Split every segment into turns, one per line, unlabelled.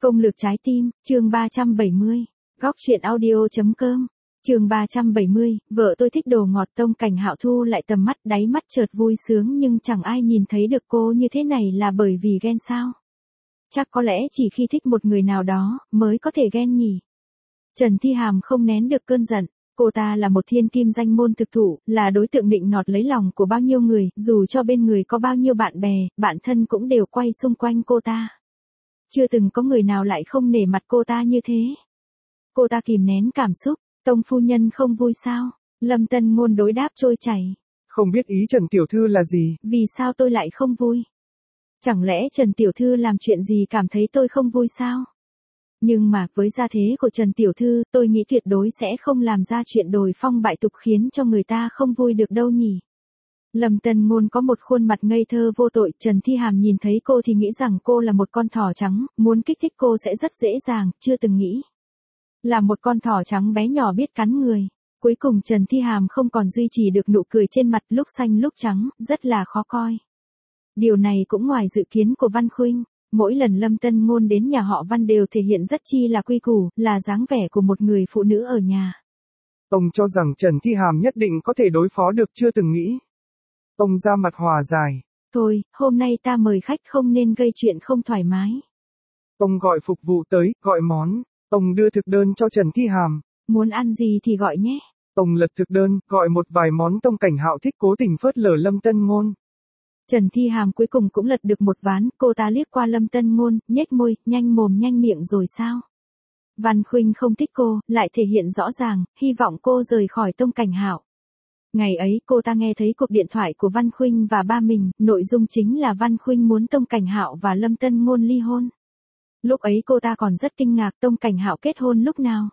Công lược trái tim, chương 370. Góc truyện audio.com. Chương 370, vợ tôi thích đồ ngọt. Tông Cảnh Hạo thu lại tầm mắt, đáy mắt chợt vui sướng, nhưng chẳng ai nhìn thấy được cô như thế này là bởi vì ghen sao? Chắc có lẽ chỉ khi thích một người nào đó mới có thể ghen nhỉ. Trần Thi Hàm không nén được cơn giận. Cô ta là một thiên kim danh môn thực thụ, là đối tượng nịnh nọt lấy lòng của bao nhiêu người, dù cho bên người có bao nhiêu bạn bè, bạn thân cũng đều quay xung quanh cô ta. Chưa từng có người nào lại không nể mặt cô ta như thế. Cô ta kìm nén cảm xúc. Tông phu nhân không vui sao? Lâm Tân Ngôn đối đáp trôi chảy.
Không biết ý Trần Tiểu Thư là gì?
Vì sao tôi lại không vui? Chẳng lẽ Trần Tiểu Thư làm chuyện gì cảm thấy tôi không vui sao? Nhưng mà với gia thế của Trần Tiểu Thư, tôi nghĩ tuyệt đối sẽ không làm ra chuyện đồi phong bại tục khiến cho người ta không vui được đâu nhỉ. Lâm Tân Ngôn có một khuôn mặt ngây thơ vô tội. Trần Thi Hàm nhìn thấy cô thì nghĩ rằng cô là một con thỏ trắng, muốn kích thích cô sẽ rất dễ dàng, chưa từng nghĩ là một con thỏ trắng bé nhỏ biết cắn người. Cuối cùng Trần Thi Hàm không còn duy trì được nụ cười trên mặt, lúc xanh lúc trắng, rất là khó coi. Điều này cũng ngoài dự kiến của Văn Khuynh. Mỗi lần Lâm Tân Ngôn đến nhà họ Văn đều thể hiện rất chi là quy củ, là dáng vẻ của một người phụ nữ ở nhà.
Ông cho rằng Trần Thi Hàm nhất định có thể đối phó được, chưa từng nghĩ. Ông ra mặt hòa giải.
Thôi, hôm nay ta mời khách không nên gây chuyện không thoải mái.
Ông gọi phục vụ tới, gọi món. Ông đưa thực đơn cho Trần Thi Hàm.
Muốn ăn gì thì gọi nhé.
Ông lật thực đơn, gọi một vài món. Tông Cảnh Hạo thích cố tình phớt lờ Lâm Tân Ngôn.
Trần Thi Hàm cuối cùng cũng lật được một ván. Cô ta liếc qua Lâm Tân Ngôn, nhếch môi, nhanh mồm nhanh miệng rồi sao? Văn Khuynh không thích cô, lại thể hiện rõ ràng, hy vọng cô rời khỏi Tông Cảnh Hạo. Ngày ấy cô ta nghe thấy cuộc điện thoại của Văn Khuynh và ba mình, nội dung chính là Văn Khuynh muốn Tông Cảnh Hạo và Lâm Tân Ngôn ly hôn. Lúc ấy cô ta còn rất kinh ngạc Tông Cảnh Hạo kết hôn lúc nào.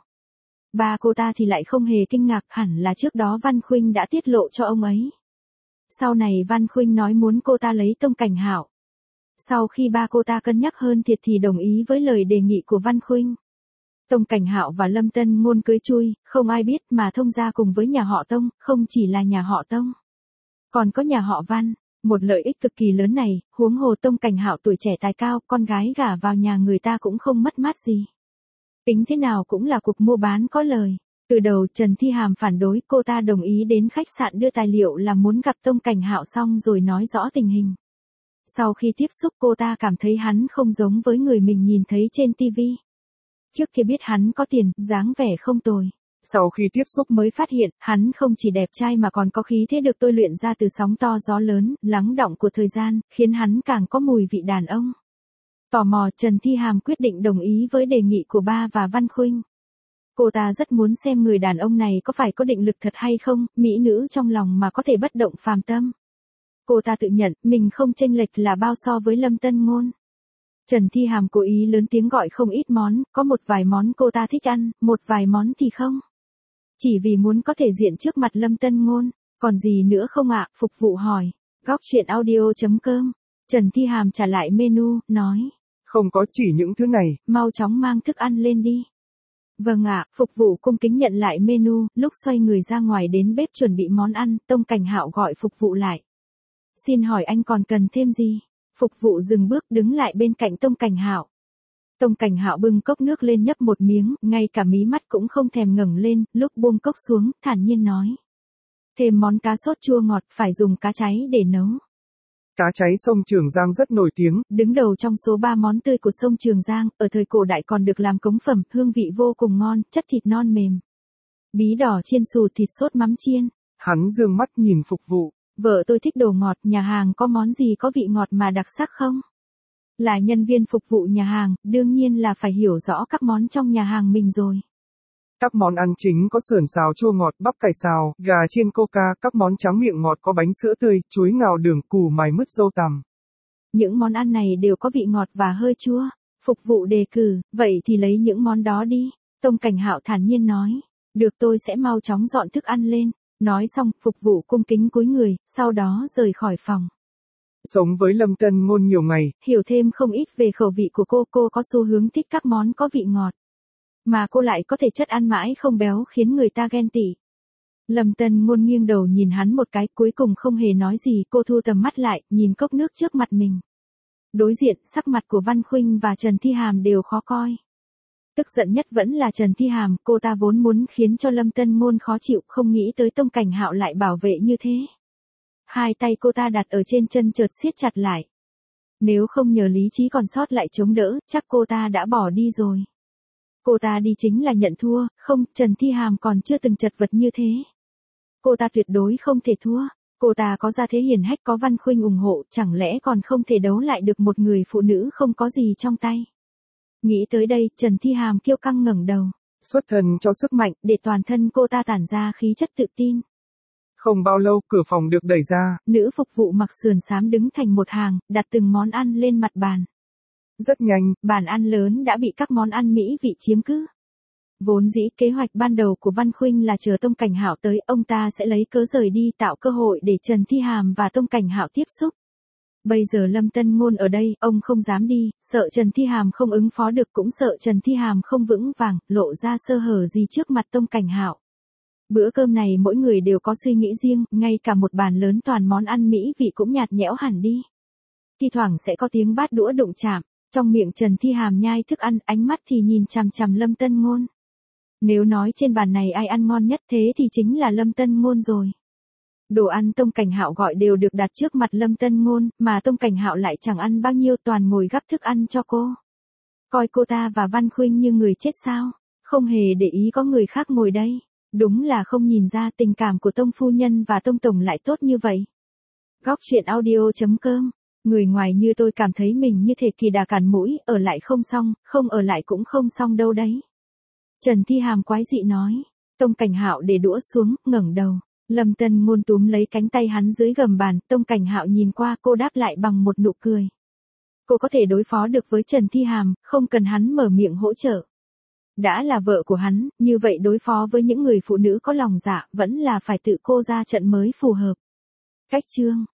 Ba cô ta thì lại không hề kinh ngạc, hẳn là trước đó Văn Khuynh đã tiết lộ cho ông ấy. Sau này Văn Khuynh nói muốn cô ta lấy Tông Cảnh Hạo. Sau khi ba cô ta cân nhắc hơn thiệt thì đồng ý với lời đề nghị của Văn Khuynh. Tông Cảnh Hạo và Lâm Tân Ngôn cưới chui, không ai biết mà thông gia cùng với nhà họ Tông, không chỉ là nhà họ Tông, còn có nhà họ Văn. Một lợi ích cực kỳ lớn này, huống hồ Tông Cảnh Hạo tuổi trẻ tài cao, con gái gả vào nhà người ta cũng không mất mát gì. Tính thế nào cũng là cuộc mua bán có lời. Từ đầu Trần Thi Hàm phản đối, cô ta đồng ý đến khách sạn đưa tài liệu là muốn gặp Tông Cảnh Hạo xong rồi nói rõ tình hình. Sau khi tiếp xúc cô ta cảm thấy hắn không giống với người mình nhìn thấy trên TV. Trước kia biết hắn có tiền, dáng vẻ không tồi. Sau khi tiếp xúc mới phát hiện, hắn không chỉ đẹp trai mà còn có khí thế được tôi luyện ra từ sóng to gió lớn, lắng đọng của thời gian, khiến hắn càng có mùi vị đàn ông. Tò mò, Trần Thi Hàm quyết định đồng ý với đề nghị của ba và Văn Khuynh. Cô ta rất muốn xem người đàn ông này có phải có định lực thật hay không, mỹ nữ trong lòng mà có thể bất động phàm tâm. Cô ta tự nhận, mình không chênh lệch là bao so với Lâm Tân Ngôn. Trần Thi Hàm cố ý lớn tiếng gọi không ít món, có một vài món cô ta thích ăn, một vài món thì không. Chỉ vì muốn có thể diện trước mặt Lâm Tân Ngôn. Còn gì nữa không ạ? Phục vụ hỏi. Góc truyện audio.com. Trần Thi Hàm trả lại menu, nói.
Không có, chỉ những thứ này.
Mau chóng mang thức ăn lên đi. Vâng ạ. Phục vụ cung kính nhận lại menu, lúc xoay người ra ngoài đến bếp chuẩn bị món ăn, Tông Cảnh Hạo gọi phục vụ lại. Xin hỏi anh còn cần thêm gì? Phục vụ dừng bước đứng lại bên cạnh Tông Cảnh Hạo. Tông Cảnh Hạo bưng cốc nước lên nhấp một miếng, ngay cả mí mắt cũng không thèm ngẩng lên, lúc buông cốc xuống, thản nhiên nói. Thêm món cá sốt chua ngọt, phải dùng cá cháy để nấu.
Cá cháy sông Trường Giang rất nổi tiếng.
Đứng đầu trong số 3 món tươi của sông Trường Giang, ở thời cổ đại còn được làm cống phẩm, hương vị vô cùng ngon, chất thịt non mềm. Bí đỏ chiên xù, thịt sốt mắm chiên.
Hắn dương mắt nhìn phục vụ.
Vợ tôi thích đồ ngọt, nhà hàng có món gì có vị ngọt mà đặc sắc không? Là nhân viên phục vụ nhà hàng, đương nhiên là phải hiểu rõ các món trong nhà hàng mình rồi.
Các món ăn chính có sườn xào chua ngọt, bắp cải xào, gà chiên coca, các món tráng miệng ngọt có bánh sữa tươi, chuối ngào đường, củ mài mứt dâu tằm.
Những món ăn này đều có vị ngọt và hơi chua. Phục vụ đề cử, vậy thì lấy những món đó đi. Tông Cảnh Hạo thản nhiên nói. Được, tôi sẽ mau chóng dọn thức ăn lên. Nói xong, phục vụ cung kính cúi người, sau đó rời khỏi phòng.
Sống với Lâm Tân Ngôn nhiều ngày,
hiểu thêm không ít về khẩu vị của cô có xu hướng thích các món có vị ngọt. Mà cô lại có thể chất ăn mãi không béo khiến người ta ghen tị. Lâm Tân Ngôn nghiêng đầu nhìn hắn một cái, cuối cùng không hề nói gì, cô thu tầm mắt lại, nhìn cốc nước trước mặt mình. Đối diện, sắc mặt của Văn Khuynh và Trần Thi Hàm đều khó coi. Tức giận nhất vẫn là Trần Thi Hàm, cô ta vốn muốn khiến cho Lâm Tân Ngôn khó chịu, không nghĩ tới Tông Cảnh Hạo lại bảo vệ như thế. Hai tay cô ta đặt ở trên chân chợt siết chặt lại. Nếu không nhờ lý trí còn sót lại chống đỡ, chắc cô ta đã bỏ đi rồi. Cô ta đi chính là nhận thua, không, Trần Thi Hàm còn chưa từng chật vật như thế. Cô ta tuyệt đối không thể thua. Cô ta có gia thế hiển hách, có Văn Khuynh ủng hộ, chẳng lẽ còn không thể đấu lại được một người phụ nữ không có gì trong tay. Nghĩ tới đây, Trần Thi Hàm kiêu căng ngẩng đầu.
Xuất thân cho sức mạnh,
để toàn thân cô ta tản ra khí chất tự tin.
Không bao lâu, cửa phòng được đẩy ra.
Nữ phục vụ mặc sườn xám đứng thành một hàng, đặt từng món ăn lên mặt bàn.
Rất nhanh,
bàn ăn lớn đã bị các món ăn mỹ vị chiếm cứ. Vốn dĩ kế hoạch ban đầu của Văn Khuynh là chờ Tông Cảnh Hạo tới, ông ta sẽ lấy cớ rời đi tạo cơ hội để Trần Thi Hàm và Tông Cảnh Hạo tiếp xúc. Bây giờ Lâm Tân Ngôn ở đây, ông không dám đi, sợ Trần Thi Hàm không ứng phó được, cũng sợ Trần Thi Hàm không vững vàng, lộ ra sơ hở gì trước mặt Tông Cảnh Hạo. Bữa cơm này mỗi người đều có suy nghĩ riêng, ngay cả một bàn lớn toàn món ăn mỹ vị cũng nhạt nhẽo hẳn đi. Thi thoảng sẽ có tiếng bát đũa đụng chạm, trong miệng Trần Thi Hàm nhai thức ăn, ánh mắt thì nhìn chằm chằm Lâm Tân Ngôn. Nếu nói trên bàn này ai ăn ngon nhất thế thì chính là Lâm Tân Ngôn rồi. Đồ ăn Tông Cảnh Hạo gọi đều được đặt trước mặt Lâm Tân Ngôn, mà Tông Cảnh Hạo lại chẳng ăn bao nhiêu, toàn ngồi gắp thức ăn cho cô. Coi cô ta và Văn Khuynh như người chết sao, không hề để ý có người khác ngồi đây. Đúng là không nhìn ra tình cảm của Tông phu nhân và Tông tổng lại tốt như vậy. Góc truyện audio.com. Người ngoài như tôi cảm thấy mình như thể kỳ đà cản mũi, ở lại không xong, không ở lại cũng không xong đâu đấy. Trần Thi Hàm quái dị nói. Tông Cảnh Hạo để đũa xuống, ngẩng đầu. Lâm Tân Ngôn túm lấy cánh tay hắn dưới gầm bàn, Tông Cảnh Hạo nhìn qua, cô đáp lại bằng một nụ cười. Cô có thể đối phó được với Trần Thi Hàm, không cần hắn mở miệng hỗ trợ. Đã là vợ của hắn, như vậy đối phó với những người phụ nữ có lòng dạ, vẫn là phải tự cô ra trận mới phù hợp. Cách chương